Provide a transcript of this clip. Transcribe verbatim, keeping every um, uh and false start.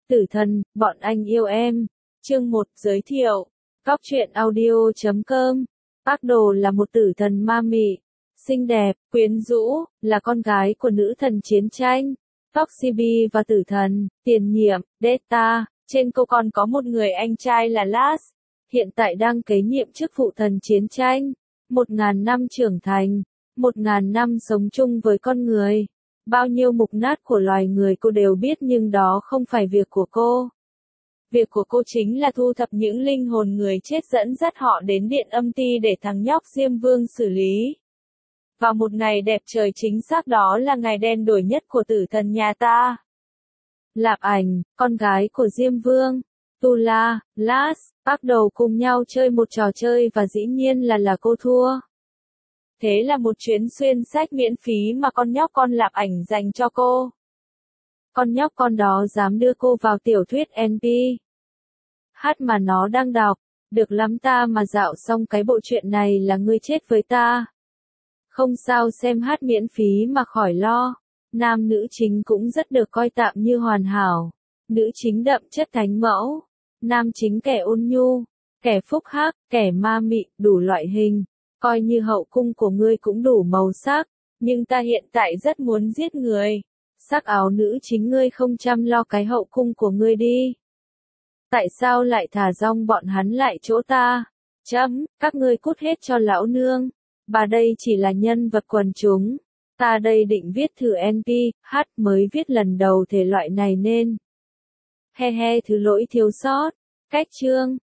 Tử thần, bọn anh yêu em. Chương một giới thiệu. Cóc truyện audio chấm com. Phác Đồ là một tử thần ma mị, xinh đẹp, quyến rũ, là con gái của nữ thần chiến tranh, Toxibi và tử thần, tiền nhiệm, Delta. Trên cô còn có một người anh trai là Lars, hiện tại đang kế nhiệm chức phụ thần chiến tranh. Một ngàn năm trưởng thành, một ngàn năm sống chung với con người. Bao nhiêu mục nát của loài người cô đều biết, nhưng đó không phải việc của cô. Việc của cô chính là thu thập những linh hồn người chết, dẫn dắt họ đến điện âm ti để thằng nhóc Diêm Vương xử lý. Vào một ngày đẹp trời, chính xác đó là ngày đen đủi nhất của tử thần nhà ta. Lạp Ảnh, con gái của Diêm Vương, Tula, Lars, bắt đầu cùng nhau chơi một trò chơi và dĩ nhiên là là cô thua. Thế là một chuyến xuyên sách miễn phí mà con nhóc con Lạp Ảnh dành cho cô. Con nhóc con đó dám đưa cô vào tiểu thuyết en pê. Hát mà nó đang đọc, được lắm ta mà dạo xong cái bộ truyện này là ngươi chết với ta. Không sao, xem hát miễn phí mà khỏi lo. Nam nữ chính cũng rất được coi tạm như hoàn hảo. Nữ chính đậm chất thánh mẫu. Nam chính kẻ ôn nhu, kẻ phúc hắc, kẻ ma mị, đủ loại hình. Coi như hậu cung của ngươi cũng đủ màu sắc. Nhưng ta hiện tại rất muốn giết người. Sắc áo nữ chính ngươi không chăm lo cái hậu cung của ngươi đi. Tại sao lại thả rong bọn hắn lại chỗ ta? Chấm, các ngươi cút hết cho lão nương. Bà đây chỉ là nhân vật quần chúng. Ta đây định viết thử en pê, hát mới viết lần đầu thể loại này nên. He he, thứ lỗi thiếu sót. Cách chương.